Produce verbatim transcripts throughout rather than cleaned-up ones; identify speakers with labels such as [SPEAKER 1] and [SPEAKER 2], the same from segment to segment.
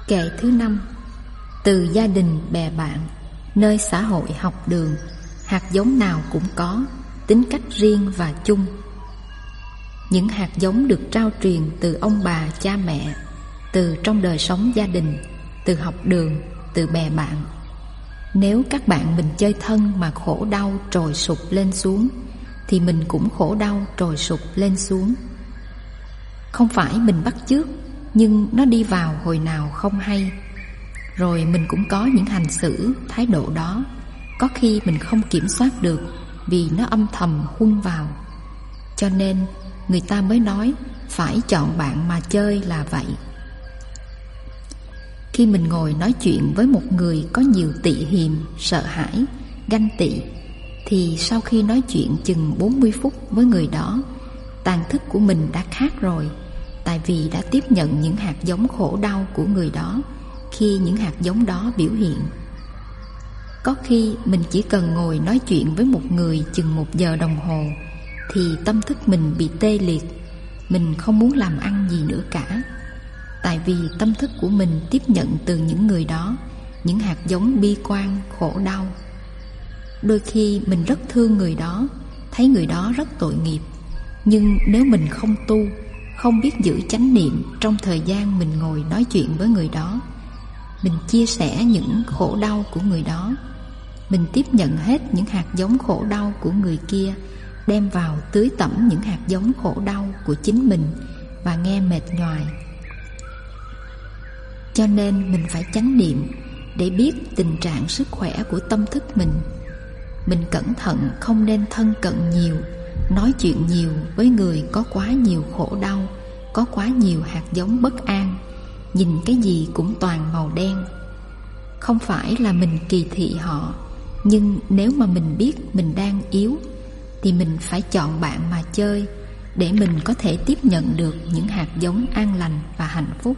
[SPEAKER 1] Kệ thứ năm. Từ gia đình bè bạn, nơi xã hội học đường, hạt giống nào cũng có tính cách riêng và chung. Những hạt giống được trao truyền từ ông bà cha mẹ, từ trong đời sống gia đình, từ học đường, từ bè bạn. Nếu các bạn mình chơi thân mà khổ đau trồi sụp lên xuống, thì mình cũng khổ đau trồi sụp lên xuống. Không phải mình bắt chước, nhưng nó đi vào hồi nào không hay. Rồi mình cũng có những hành xử, thái độ đó, có khi mình không kiểm soát được, vì nó âm thầm huân vào. Cho nên người ta mới nói phải chọn bạn mà chơi là vậy. Khi mình ngồi nói chuyện với một người có nhiều tị hiềm, sợ hãi, ganh tị, thì sau khi nói chuyện chừng bốn mươi phút với người đó, tàn thức của mình đã khác rồi. Tại vì đã tiếp nhận những hạt giống khổ đau của người đó khi những hạt giống đó biểu hiện. Có khi mình chỉ cần ngồi nói chuyện với một người chừng một giờ đồng hồ, thì tâm thức mình bị tê liệt, mình không muốn làm ăn gì nữa cả. Tại vì tâm thức của mình tiếp nhận từ những người đó những hạt giống bi quan, khổ đau. Đôi khi mình rất thương người đó, thấy người đó rất tội nghiệp. Nhưng nếu mình không tu, không biết giữ chánh niệm trong thời gian mình ngồi nói chuyện với người đó, mình chia sẻ những khổ đau của người đó, mình tiếp nhận hết những hạt giống khổ đau của người kia, đem vào tưới tẩm những hạt giống khổ đau của chính mình, và nghe mệt nhoài. Cho nên mình phải chánh niệm để biết tình trạng sức khỏe của tâm thức mình. Mình cẩn thận không nên thân cận nhiều, nói chuyện nhiều với người có quá nhiều khổ đau, có quá nhiều hạt giống bất an, nhìn cái gì cũng toàn màu đen. Không phải là mình kỳ thị họ, nhưng nếu mà mình biết mình đang yếu, thì mình phải chọn bạn mà chơi, để mình có thể tiếp nhận được những hạt giống an lành và hạnh phúc.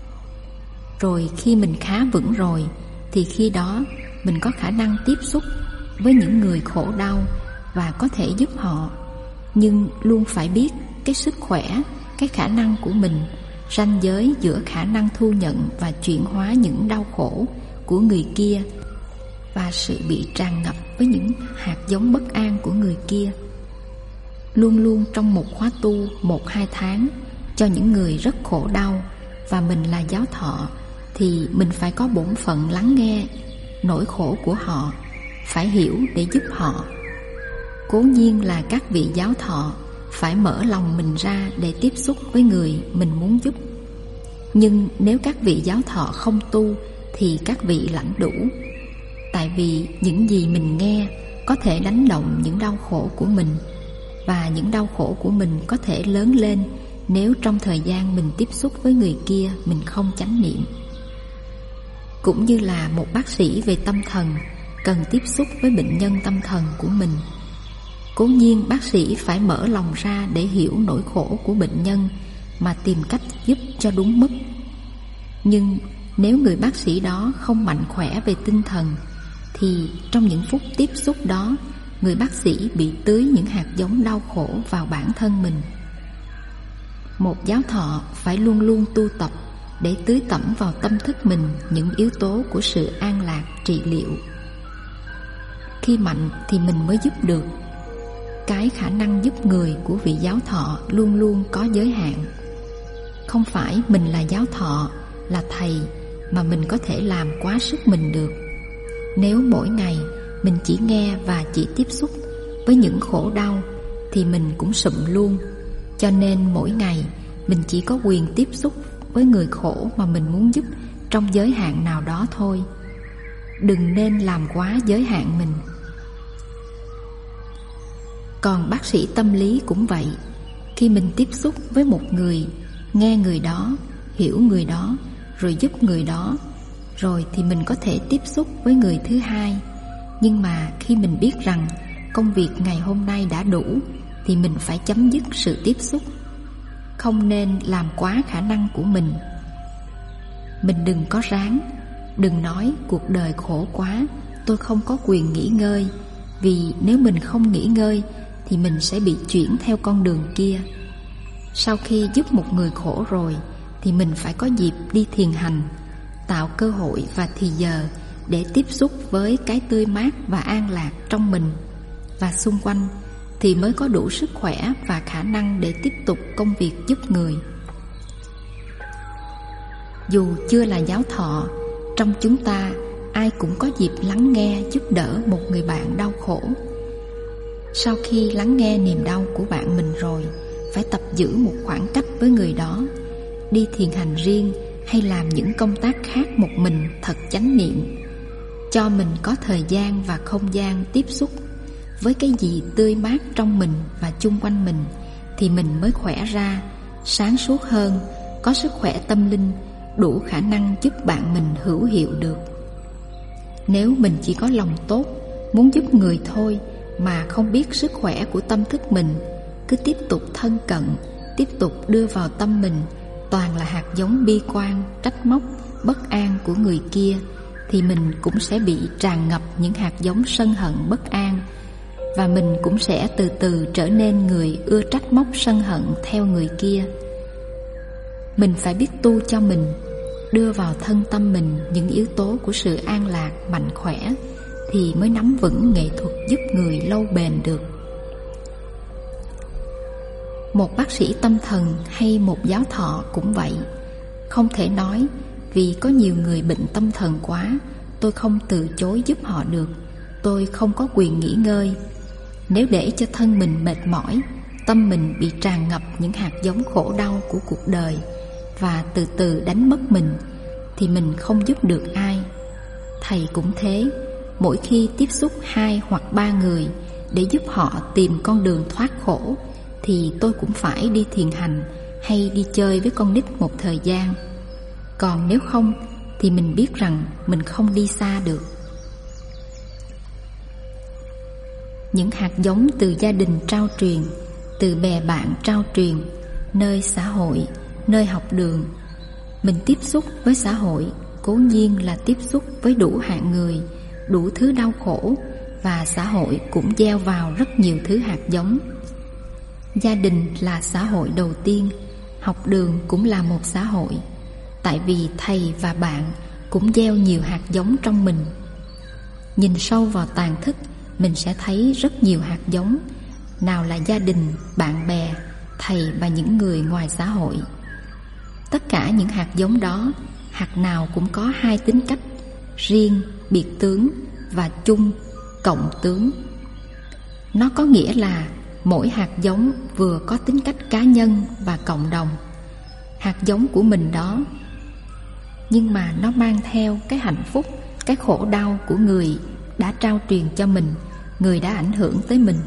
[SPEAKER 1] Rồi khi mình khá vững rồi, thì khi đó mình có khả năng tiếp xúc với những người khổ đau và có thể giúp họ. Nhưng luôn phải biết cái sức khỏe, cái khả năng của mình, ranh giới giữa khả năng thu nhận và chuyển hóa những đau khổ của người kia và sự bị tràn ngập với những hạt giống bất an của người kia. Luôn luôn trong một khóa tu một hai tháng cho những người rất khổ đau, và mình là giáo thọ, thì mình phải có bổn phận lắng nghe nỗi khổ của họ, phải hiểu để giúp họ. Cố nhiên là các vị giáo thọ phải mở lòng mình ra để tiếp xúc với người mình muốn giúp. Nhưng nếu các vị giáo thọ không tu, thì các vị lãnh đủ. Tại vì những gì mình nghe có thể đánh động những đau khổ của mình, và những đau khổ của mình có thể lớn lên nếu trong thời gian mình tiếp xúc với người kia mình không chánh niệm. Cũng như là một bác sĩ về tâm thần cần tiếp xúc với bệnh nhân tâm thần của mình. Cố nhiên bác sĩ phải mở lòng ra để hiểu nỗi khổ của bệnh nhân, mà tìm cách giúp cho đúng mức. Nhưng nếu người bác sĩ đó không mạnh khỏe về tinh thần, thì trong những phút tiếp xúc đó, người bác sĩ bị tưới những hạt giống đau khổ vào bản thân mình. Một giáo thọ phải luôn luôn tu tập để tưới tẩm vào tâm thức mình những yếu tố của sự an lạc, trị liệu. Khi mạnh thì mình mới giúp được. Cái khả năng giúp người của vị giáo thọ luôn luôn có giới hạn. Không phải mình là giáo thọ, là thầy, mà mình có thể làm quá sức mình được. Nếu mỗi ngày mình chỉ nghe và chỉ tiếp xúc với những khổ đau, thì mình cũng sụm luôn. Cho nên mỗi ngày mình chỉ có quyền tiếp xúc với người khổ mà mình muốn giúp trong giới hạn nào đó thôi. Đừng nên làm quá giới hạn mình. Còn bác sĩ tâm lý cũng vậy. Khi mình tiếp xúc với một người, nghe người đó, hiểu người đó, rồi giúp người đó, rồi thì mình có thể tiếp xúc với người thứ hai. Nhưng mà khi mình biết rằng công việc ngày hôm nay đã đủ, thì mình phải chấm dứt sự tiếp xúc. Không nên làm quá khả năng của mình. Mình đừng có ráng, đừng nói cuộc đời khổ quá, tôi không có quyền nghỉ ngơi. Vì nếu mình không nghỉ ngơi thì mình sẽ bị chuyển theo con đường kia. Sau khi giúp một người khổ rồi thì mình phải có dịp đi thiền hành, tạo cơ hội và thì giờ để tiếp xúc với cái tươi mát và an lạc trong mình và xung quanh, thì mới có đủ sức khỏe và khả năng để tiếp tục công việc giúp người. Dù chưa là giáo thọ, trong chúng ta ai cũng có dịp lắng nghe giúp đỡ một người bạn đau khổ. Sau khi lắng nghe niềm đau của bạn mình rồi, phải tập giữ một khoảng cách với người đó, đi thiền hành riêng hay làm những công tác khác một mình thật chánh niệm, cho mình có thời gian và không gian tiếp xúc với cái gì tươi mát trong mình và chung quanh mình, thì mình mới khỏe ra, sáng suốt hơn, có sức khỏe tâm linh, đủ khả năng giúp bạn mình hữu hiệu được. Nếu mình chỉ có lòng tốt, muốn giúp người thôi, mà không biết sức khỏe của tâm thức mình, cứ tiếp tục thân cận, tiếp tục đưa vào tâm mình toàn là hạt giống bi quan, trách móc, bất an của người kia, thì mình cũng sẽ bị tràn ngập những hạt giống sân hận bất an, và mình cũng sẽ từ từ trở nên người ưa trách móc sân hận theo người kia. Mình phải biết tu cho mình, đưa vào thân tâm mình những yếu tố của sự an lạc, mạnh khỏe, thì mới nắm vững nghệ thuật giúp người lâu bền được. Một bác sĩ tâm thần hay một giáo thọ cũng vậy. Không thể nói vì có nhiều người bệnh tâm thần quá, tôi không từ chối giúp họ được, tôi không có quyền nghỉ ngơi. Nếu để cho thân mình mệt mỏi, tâm mình bị tràn ngập những hạt giống khổ đau của cuộc đời và từ từ đánh mất mình, thì mình không giúp được ai. Thầy cũng thế, mỗi khi tiếp xúc hai hoặc ba người để giúp họ tìm con đường thoát khổ, thì tôi cũng phải đi thiền hành hay đi chơi với con nít một thời gian. Còn nếu không thì mình biết rằng mình không đi xa được. Những hạt giống từ gia đình trao truyền, từ bè bạn trao truyền, nơi xã hội, nơi học đường. Mình tiếp xúc với xã hội cố nhiên là tiếp xúc với đủ hạng người, đủ thứ đau khổ, và xã hội cũng gieo vào rất nhiều thứ hạt giống. Gia đình là xã hội đầu tiên, học đường cũng là một xã hội, tại vì thầy và bạn cũng gieo nhiều hạt giống trong mình. Nhìn sâu vào tàn thức, mình sẽ thấy rất nhiều hạt giống, nào là gia đình, bạn bè, thầy và những người ngoài xã hội. Tất cả những hạt giống đó, hạt nào cũng có hai tính cách: riêng, biệt tướng, và chung, cộng tướng. Nó có nghĩa là mỗi hạt giống vừa có tính cách cá nhân và cộng đồng. Hạt giống của mình đó, nhưng mà nó mang theo cái hạnh phúc, cái khổ đau của người đã trao truyền cho mình, người đã ảnh hưởng tới mình.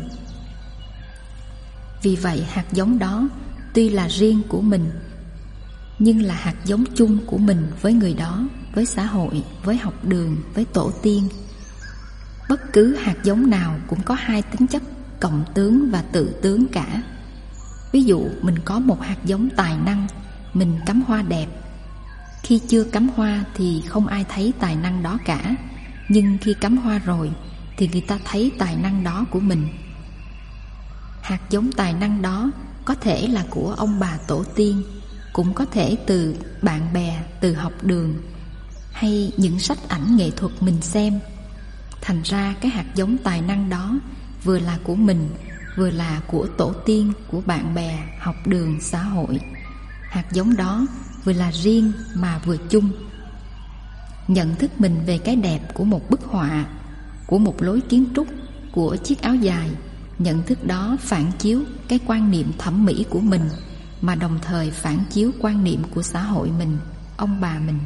[SPEAKER 1] Vì vậy hạt giống đó tuy là riêng của mình, nhưng là hạt giống chung của mình với người đó, với xã hội, với học đường, với tổ tiên. Bất cứ hạt giống nào cũng có hai tính chất cộng tướng và tự tướng cả. Ví dụ mình có một hạt giống tài năng, mình cắm hoa đẹp. Khi chưa cắm hoa thì không ai thấy tài năng đó cả, nhưng khi cắm hoa rồi thì người ta thấy tài năng đó của mình. Hạt giống tài năng đó có thể là của ông bà tổ tiên, cũng có thể từ bạn bè, từ học đường, hay những sách ảnh nghệ thuật mình xem. Thành ra cái hạt giống tài năng đó vừa là của mình, vừa là của tổ tiên, của bạn bè, học đường, xã hội. Hạt giống đó vừa là riêng mà vừa chung. Nhận thức mình về cái đẹp của một bức họa, của một lối kiến trúc, của chiếc áo dài, nhận thức đó phản chiếu cái quan niệm thẩm mỹ của mình, mà đồng thời phản chiếu quan niệm của xã hội mình, ông bà mình.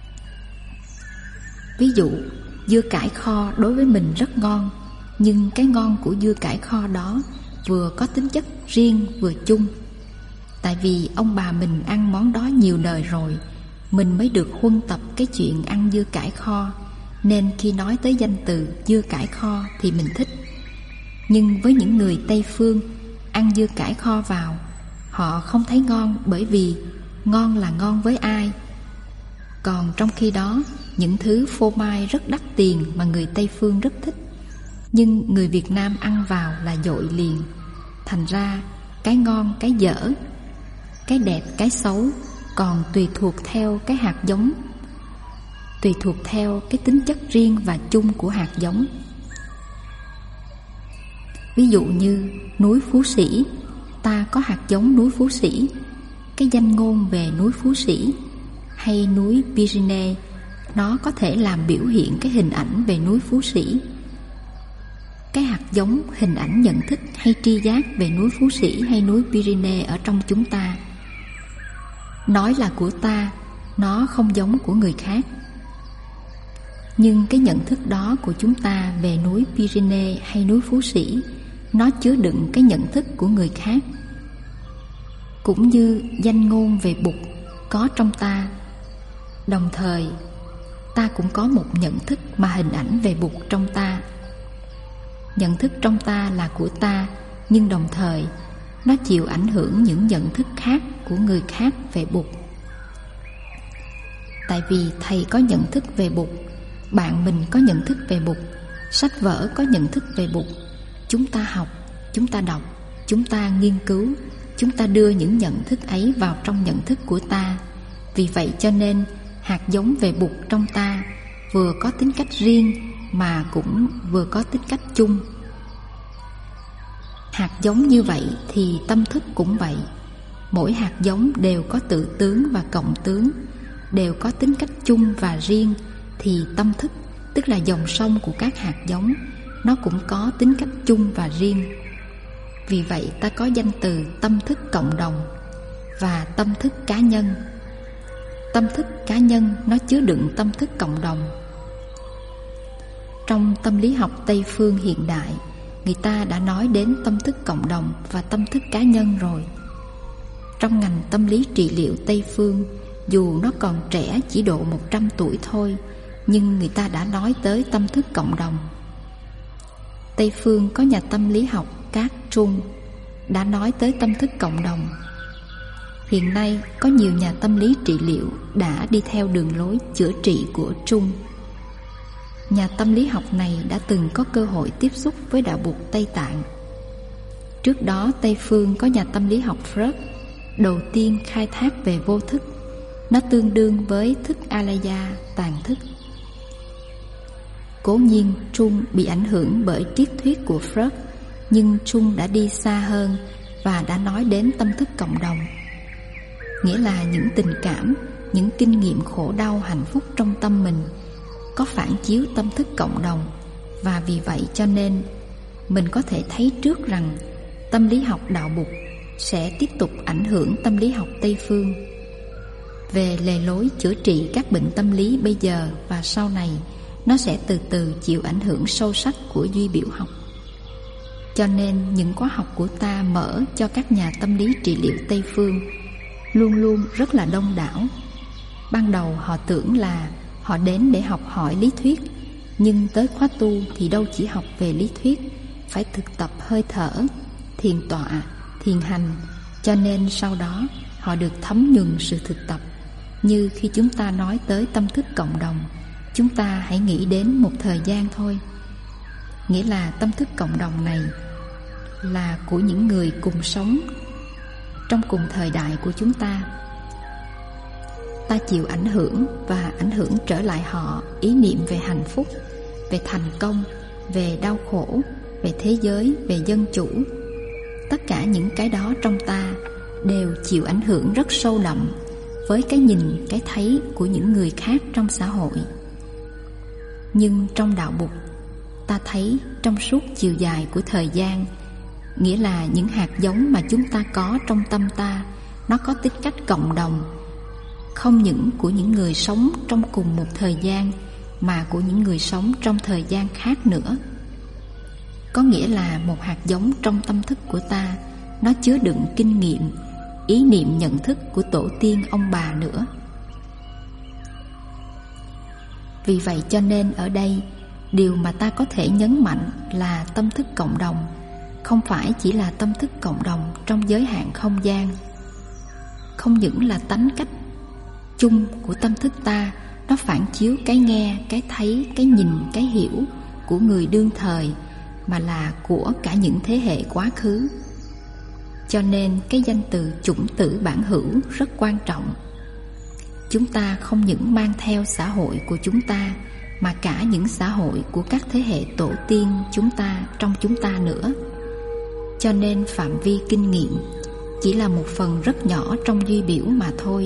[SPEAKER 1] Ví dụ, dưa cải kho đối với mình rất ngon, nhưng cái ngon của dưa cải kho đó vừa có tính chất riêng vừa chung. Tại vì ông bà mình ăn món đó nhiều đời rồi, mình mới được huân tập cái chuyện ăn dưa cải kho, nên khi nói tới danh từ dưa cải kho thì mình thích. Nhưng với những người Tây Phương, ăn dưa cải kho vào, họ không thấy ngon, bởi vì ngon là ngon với ai. Còn trong khi đó, những thứ phô mai rất đắt tiền mà người Tây Phương rất thích, nhưng người Việt Nam ăn vào là dội liền. Thành ra cái ngon, cái dở, cái đẹp, cái xấu còn tùy thuộc theo cái hạt giống. tùy thuộc theo cái tính chất riêng và chung của hạt giống. Ví dụ như núi Phú Sĩ, ta có hạt giống núi Phú Sĩ, cái danh ngôn về núi Phú Sĩ, hay núi Pyrenees, nó có thể làm biểu hiện cái hình ảnh về núi Phú Sĩ. Cái hạt giống, hình ảnh nhận thức hay tri giác về núi Phú Sĩ hay núi Pyrenees ở trong chúng ta, nói là của ta, nó không giống của người khác. Nhưng cái nhận thức đó của chúng ta về núi Pyrenees hay núi Phú Sĩ, nó chứa đựng cái nhận thức của người khác. Cũng như danh ngôn về Bụt có trong ta, đồng thời ta cũng có một nhận thức mà hình ảnh về Bụt trong ta. Nhận thức trong ta là của ta, nhưng đồng thời nó chịu ảnh hưởng những nhận thức khác của người khác về Bụt. Tại vì thầy có nhận thức về Bụt, bạn mình có nhận thức về Bụt, sách vở có nhận thức về Bụt. Chúng ta học, chúng ta đọc, chúng ta nghiên cứu, chúng ta đưa những nhận thức ấy vào trong nhận thức của ta. Vì vậy cho nên hạt giống về Bụt trong ta vừa có tính cách riêng mà cũng vừa có tính cách chung. Hạt giống như vậy thì tâm thức cũng vậy. Mỗi hạt giống đều có tự tướng và cộng tướng, đều có tính cách chung và riêng, thì tâm thức, tức là dòng sông của các hạt giống, nó cũng có tính cách chung và riêng. Vì vậy ta có danh từ tâm thức cộng đồng và tâm thức cá nhân. Tâm thức cá nhân nó chứa đựng tâm thức cộng đồng. Trong tâm lý học Tây phương hiện đại, người ta đã nói đến tâm thức cộng đồng và tâm thức cá nhân rồi. Trong ngành tâm lý trị liệu Tây phương, dù nó còn trẻ chỉ độ một trăm tuổi thôi, nhưng người ta đã nói tới tâm thức cộng đồng. Tây phương có nhà tâm lý học Các Trung đã nói tới tâm thức cộng đồng. Hiện nay có nhiều nhà tâm lý trị liệu đã đi theo đường lối chữa trị của Trung. Nhà tâm lý học này đã từng có cơ hội tiếp xúc với đạo Bụt Tây Tạng. Trước đó Tây phương có nhà tâm lý học Freud, đầu tiên khai thác về vô thức. Nó tương đương với thức Alaya, tàn thức. Cố nhiên Trung bị ảnh hưởng bởi triết thuyết của Freud, nhưng Trung đã đi xa hơn và đã nói đến tâm thức cộng đồng. Nghĩa là những tình cảm, những kinh nghiệm khổ đau hạnh phúc trong tâm mình có phản chiếu tâm thức cộng đồng. Và vì vậy cho nên mình có thể thấy trước rằng tâm lý học đạo Bụt sẽ tiếp tục ảnh hưởng tâm lý học Tây phương. Về lề lối chữa trị các bệnh tâm lý bây giờ và sau này, nó sẽ từ từ chịu ảnh hưởng sâu sắc của duy biểu học. Cho nên những khóa học của ta mở cho các nhà tâm lý trị liệu Tây phương luôn luôn rất là đông đảo. Ban đầu họ tưởng là họ đến để học hỏi lý thuyết, nhưng tới khóa tu thì đâu chỉ học về lý thuyết, phải thực tập hơi thở, thiền tọa, thiền hành. Cho nên sau đó họ được thấm nhuần sự thực tập. Như khi chúng ta nói tới tâm thức cộng đồng, chúng ta hãy nghĩ đến một thời gian thôi. Nghĩa là tâm thức cộng đồng này là của những người cùng sống trong cùng thời đại của chúng ta. Ta chịu ảnh hưởng và ảnh hưởng trở lại họ ý niệm về hạnh phúc, về thành công, về đau khổ, về thế giới, về dân chủ. Tất cả những cái đó trong ta đều chịu ảnh hưởng rất sâu đậm với cái nhìn, cái thấy của những người khác trong xã hội. Nhưng trong đạo Bụt, ta thấy trong suốt chiều dài của thời gian, nghĩa là những hạt giống mà chúng ta có trong tâm ta, nó có tính cách cộng đồng, không những của những người sống trong cùng một thời gian, mà của những người sống trong thời gian khác nữa. Có nghĩa là một hạt giống trong tâm thức của ta, nó chứa đựng kinh nghiệm, ý niệm nhận thức của tổ tiên ông bà nữa. Vì vậy cho nên ở đây, điều mà ta có thể nhấn mạnh là tâm thức cộng đồng, không phải chỉ là tâm thức cộng đồng trong giới hạn không gian. Không những là tánh cách chung của tâm thức ta, nó phản chiếu cái nghe, cái thấy, cái nhìn, cái hiểu của người đương thời, mà là của cả những thế hệ quá khứ. Cho nên cái danh từ chủng tử bản hữu rất quan trọng. chúng ta không những mang theo xã hội của chúng ta, mà cả những xã hội của các thế hệ tổ tiên chúng ta trong chúng ta nữa. Cho nên phạm vi kinh nghiệm chỉ là một phần rất nhỏ trong duy biểu mà thôi.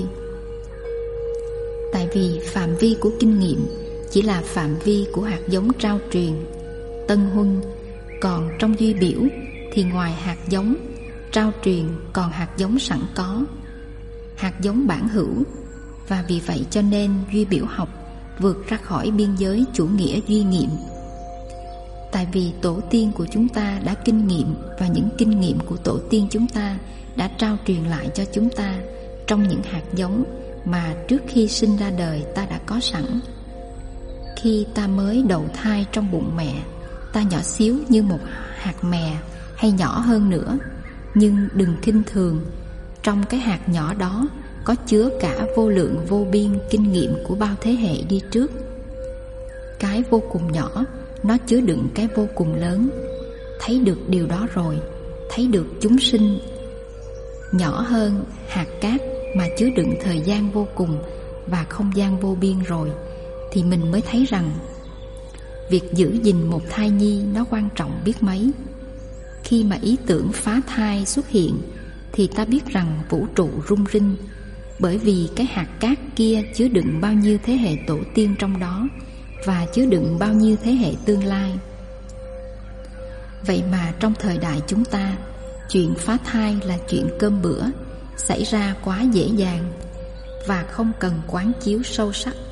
[SPEAKER 1] Tại vì phạm vi của kinh nghiệm chỉ là phạm vi của hạt giống trao truyền, tân huân. Còn trong duy biểu thì ngoài hạt giống trao truyền còn hạt giống sẵn có, hạt giống bản hữu. Và vì vậy cho nên duy biểu học vượt ra khỏi biên giới chủ nghĩa duy nghiệm. Tại vì tổ tiên của chúng ta đã kinh nghiệm, và những kinh nghiệm của tổ tiên chúng ta đã trao truyền lại cho chúng ta trong những hạt giống mà trước khi sinh ra đời ta đã có sẵn. Khi ta mới đậu thai trong bụng mẹ, ta nhỏ xíu như một hạt mè hay nhỏ hơn nữa. Nhưng đừng khinh thường, trong cái hạt nhỏ đó có chứa cả vô lượng vô biên kinh nghiệm của bao thế hệ đi trước. Cái vô cùng nhỏ nó chứa đựng cái vô cùng lớn. Thấy được điều đó rồi, thấy được chúng sinh nhỏ hơn hạt cát mà chứa đựng thời gian vô cùng và không gian vô biên rồi, thì mình mới thấy rằng việc giữ gìn một thai nhi nó quan trọng biết mấy. Khi mà ý tưởng phá thai xuất hiện thì ta biết rằng vũ trụ rung rinh, bởi vì cái hạt cát kia chứa đựng bao nhiêu thế hệ tổ tiên trong đó, và chứa đựng bao nhiêu thế hệ tương lai. Vậy mà trong thời đại chúng ta, chuyện phá thai là chuyện cơm bữa, xảy ra quá dễ dàng và không cần quán chiếu sâu sắc.